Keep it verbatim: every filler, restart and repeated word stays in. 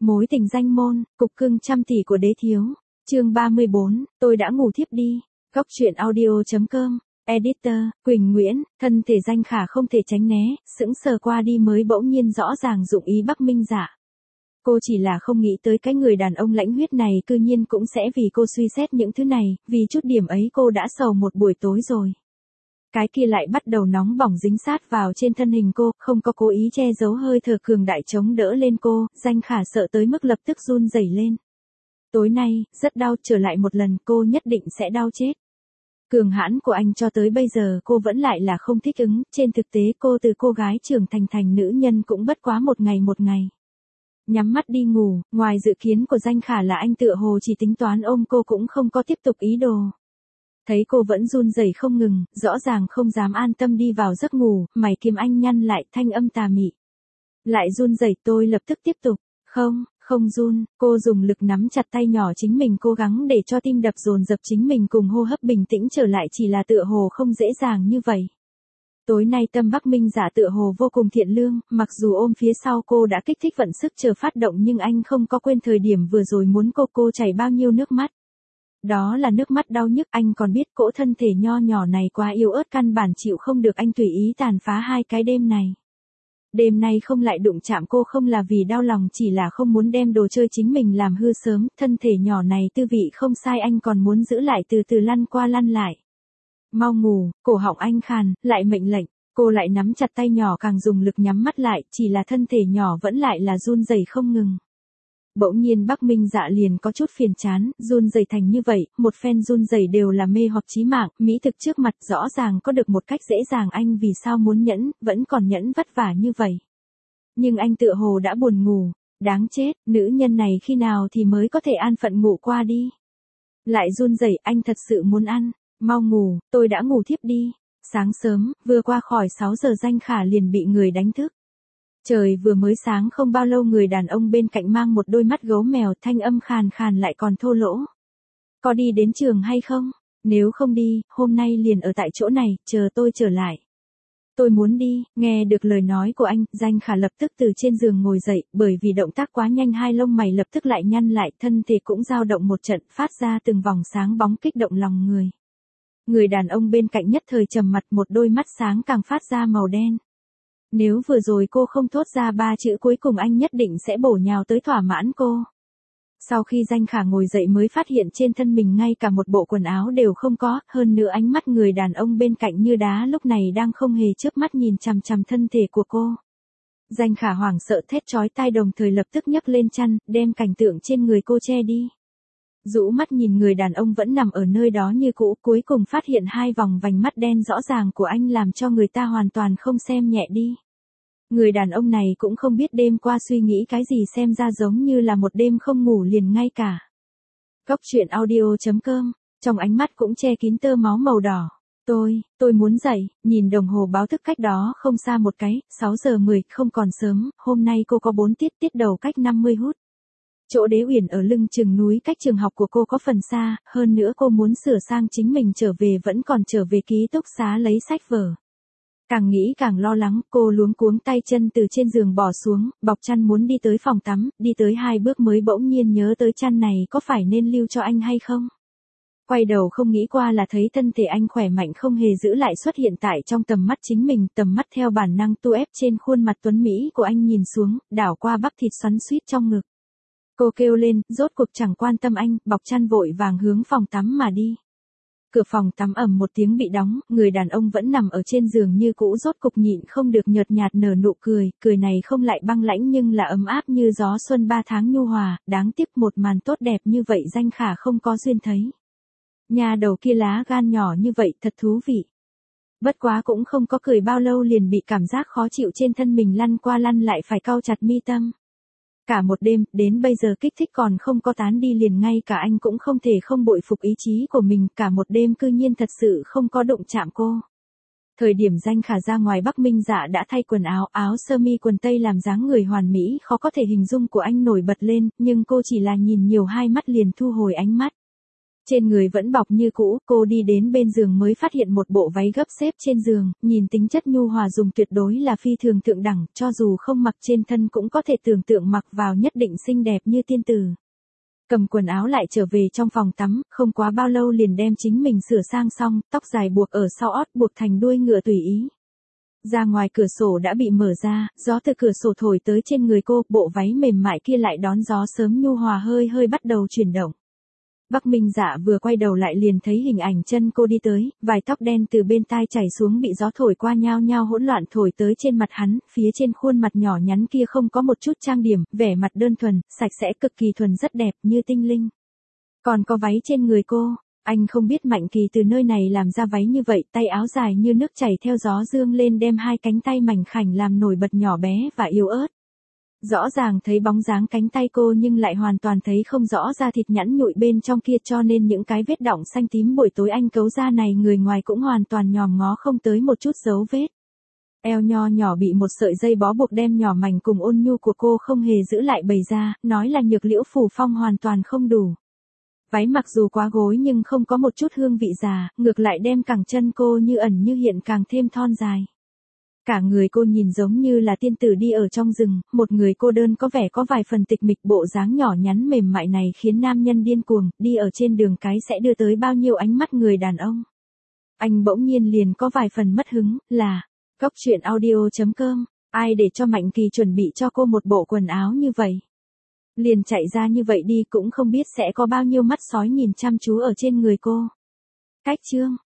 Mối tình danh môn, cục cưng trăm tỷ của đế thiếu. Chương ba mươi bốn, tôi đã ngủ thiếp đi. Góc truyện audio chấm com. Editor, Quỳnh Nguyễn, thân thể Danh Khả không thể tránh né, sững sờ qua đi mới bỗng nhiên rõ ràng dụng ý Bắc Minh Dạ. Cô chỉ là không nghĩ tới cái người đàn ông lãnh huyết này cư nhiên cũng sẽ vì cô suy xét những thứ này, vì chút điểm ấy cô đã sầu một buổi tối rồi. Cái kia lại bắt đầu nóng bỏng dính sát vào trên thân hình cô, không có cố ý che giấu hơi thở cường đại chống đỡ lên cô, Danh Khả sợ tới mức lập tức run rẩy lên. Tối nay, rất đau, trở lại một lần cô nhất định sẽ đau chết. Cường hãn của anh cho tới bây giờ cô vẫn lại là không thích ứng, trên thực tế cô từ cô gái trưởng thành thành nữ nhân cũng bất quá một ngày một ngày. Nhắm mắt đi ngủ, ngoài dự kiến của Danh Khả là anh tựa hồ chỉ tính toán ôm cô cũng không có tiếp tục ý đồ. Thấy cô vẫn run rẩy không ngừng, rõ ràng không dám an tâm đi vào giấc ngủ, mày kiếm anh nhăn lại thanh âm tà mị. Lại run rẩy tôi lập tức tiếp tục, không, không run, cô dùng lực nắm chặt tay nhỏ chính mình cố gắng để cho tim đập dồn dập chính mình cùng hô hấp bình tĩnh trở lại chỉ là tựa hồ không dễ dàng như vậy. Tối nay tâm Bắc Minh Dạ tựa hồ vô cùng thiện lương, mặc dù ôm phía sau cô đã kích thích vận sức chờ phát động nhưng anh không có quên thời điểm vừa rồi muốn cô cô chảy bao nhiêu nước mắt. Đó là nước mắt đau nhức, anh còn biết cỗ thân thể nho nhỏ này quá yếu ớt căn bản chịu không được anh tùy ý tàn phá hai cái đêm này. Đêm nay không lại đụng chạm cô không là vì đau lòng chỉ là không muốn đem đồ chơi chính mình làm hư sớm, thân thể nhỏ này tư vị không sai anh còn muốn giữ lại từ từ lăn qua lăn lại. Mau ngủ, cổ họng anh khàn, lại mệnh lệnh, cô lại nắm chặt tay nhỏ càng dùng lực nhắm mắt lại, chỉ là thân thể nhỏ vẫn lại là run rẩy không ngừng. Bỗng nhiên Bắc Minh Dạ liền có chút phiền chán, run rẩy thành như vậy, một phen run rẩy đều là mê hoặc chí mạng, mỹ thực trước mặt rõ ràng có được một cách dễ dàng anh vì sao muốn nhẫn, vẫn còn nhẫn vất vả như vậy. Nhưng anh tựa hồ đã buồn ngủ, đáng chết, nữ nhân này khi nào thì mới có thể an phận ngủ qua đi. Lại run rẩy, anh thật sự muốn ăn, mau ngủ, tôi đã ngủ thiếp đi. Sáng sớm, vừa qua khỏi sáu giờ Danh Khả liền bị người đánh thức. Trời vừa mới sáng không bao lâu người đàn ông bên cạnh mang một đôi mắt gấu mèo thanh âm khàn khàn lại còn thô lỗ. Có đi đến trường hay không? Nếu không đi, hôm nay liền ở tại chỗ này, chờ tôi trở lại. Tôi muốn đi, nghe được lời nói của anh, Danh Khả lập tức từ trên giường ngồi dậy, bởi vì động tác quá nhanh hai lông mày lập tức lại nhăn lại, thân thể cũng dao động một trận, phát ra từng vòng sáng bóng kích động lòng người. Người đàn ông bên cạnh nhất thời trầm mặt một đôi mắt sáng càng phát ra màu đen. Nếu vừa rồi cô không thốt ra ba chữ cuối cùng anh nhất định sẽ bổ nhào tới thỏa mãn cô. Sau khi Danh Khả ngồi dậy mới phát hiện trên thân mình ngay cả một bộ quần áo đều không có, hơn nữa ánh mắt người đàn ông bên cạnh như đá lúc này đang không hề chớp mắt nhìn chằm chằm thân thể của cô. Danh Khả hoảng sợ thét chói tai đồng thời lập tức nhấc lên chăn, đem cảnh tượng trên người cô che đi. Rũ mắt nhìn người đàn ông vẫn nằm ở nơi đó như cũ, cuối cùng phát hiện hai vòng vành mắt đen rõ ràng của anh làm cho người ta hoàn toàn không xem nhẹ đi. Người đàn ông này cũng không biết đêm qua suy nghĩ cái gì xem ra giống như là một đêm không ngủ liền ngay cả. Góc truyện audio chấm com, trong ánh mắt cũng che kín tơ máu màu đỏ. Tôi, tôi muốn dậy, nhìn đồng hồ báo thức cách đó không xa một cái, sáu giờ mười, không còn sớm, hôm nay cô có bốn tiết tiết đầu cách năm mươi phút. Chỗ Đế Uyển ở lưng chừng núi cách trường học của cô có phần xa, hơn nữa cô muốn sửa sang chính mình trở về vẫn còn trở về ký túc xá lấy sách vở. Càng nghĩ càng lo lắng, cô luống cuống tay chân từ trên giường bỏ xuống, bọc chăn muốn đi tới phòng tắm, đi tới hai bước mới bỗng nhiên nhớ tới chăn này có phải nên lưu cho anh hay không. Quay đầu không nghĩ qua là thấy thân thể anh khỏe mạnh không hề giữ lại xuất hiện tại trong tầm mắt chính mình, tầm mắt theo bản năng tu ép trên khuôn mặt tuấn Mỹ của anh nhìn xuống, đảo qua bắp thịt xoắn xuýt trong ngực. Cô kêu lên, rốt cuộc chẳng quan tâm anh, bọc chăn vội vàng hướng phòng tắm mà đi. Cửa phòng tắm ầm một tiếng bị đóng, người đàn ông vẫn nằm ở trên giường như cũ rốt cục nhịn không được nhợt nhạt nở nụ cười, cười này không lại băng lãnh nhưng là ấm áp như gió xuân ba tháng nhu hòa, đáng tiếc một màn tốt đẹp như vậy Danh Khả không có duyên thấy. Nhà đầu kia lá gan nhỏ như vậy thật thú vị. Bất quá cũng không có cười bao lâu liền bị cảm giác khó chịu trên thân mình lăn qua lăn lại phải cau chặt mi tâm. Cả một đêm, đến bây giờ kích thích còn không có tán đi liền ngay cả anh cũng không thể không bội phục ý chí của mình, cả một đêm cư nhiên thật sự không có đụng chạm cô. Thời điểm Danh Khả ra ngoài Bắc Minh Dạ đã thay quần áo, áo sơ mi quần tây làm dáng người hoàn mỹ khó có thể hình dung của anh nổi bật lên, nhưng cô chỉ là nhìn nhiều hai mắt liền thu hồi ánh mắt. Trên người vẫn bọc như cũ, cô đi đến bên giường mới phát hiện một bộ váy gấp xếp trên giường, nhìn tính chất nhu hòa dùng tuyệt đối là phi thường thượng đẳng, cho dù không mặc trên thân cũng có thể tưởng tượng mặc vào nhất định xinh đẹp như tiên tử. Cầm quần áo lại trở về trong phòng tắm, không quá bao lâu liền đem chính mình sửa sang xong, tóc dài buộc ở sau ót buộc thành đuôi ngựa tùy ý. Ra ngoài cửa sổ đã bị mở ra, gió từ cửa sổ thổi tới trên người cô, bộ váy mềm mại kia lại đón gió sớm nhu hòa hơi hơi bắt đầu chuyển động. Bắc Minh Dạ vừa quay đầu lại liền thấy hình ảnh chân cô đi tới, vài tóc đen từ bên tai chảy xuống bị gió thổi qua nhao nhao hỗn loạn thổi tới trên mặt hắn, phía trên khuôn mặt nhỏ nhắn kia không có một chút trang điểm, vẻ mặt đơn thuần, sạch sẽ cực kỳ thuần rất đẹp như tinh linh. Còn có váy trên người cô, anh không biết Mạnh Kỳ từ nơi này làm ra váy như vậy, tay áo dài như nước chảy theo gió dương lên đem hai cánh tay mảnh khảnh làm nổi bật nhỏ bé và yếu ớt. Rõ ràng thấy bóng dáng cánh tay cô nhưng lại hoàn toàn thấy không rõ da thịt nhẵn nhụi bên trong kia cho nên những cái vết đọng xanh tím buổi tối anh cấu ra này người ngoài cũng hoàn toàn nhòm ngó không tới một chút dấu vết. Eo nho nhỏ bị một sợi dây bó buộc đem nhỏ mảnh cùng ôn nhu của cô không hề giữ lại bày ra, nói là nhược liễu phủ phong hoàn toàn không đủ. Váy mặc dù quá gối nhưng không có một chút hương vị già, ngược lại đem cẳng chân cô như ẩn như hiện càng thêm thon dài. Cả người cô nhìn giống như là tiên tử đi ở trong rừng, một người cô đơn có vẻ có vài phần tịch mịch, bộ dáng nhỏ nhắn mềm mại này khiến nam nhân điên cuồng, đi ở trên đường cái sẽ đưa tới bao nhiêu ánh mắt người đàn ông. Anh bỗng nhiên liền có vài phần mất hứng, là, Góc truyện audio chấm com, ai để cho Mạnh Kỳ chuẩn bị cho cô một bộ quần áo như vậy. Liền chạy ra như vậy đi cũng không biết sẽ có bao nhiêu mắt sói nhìn chăm chú ở trên người cô. Cách chương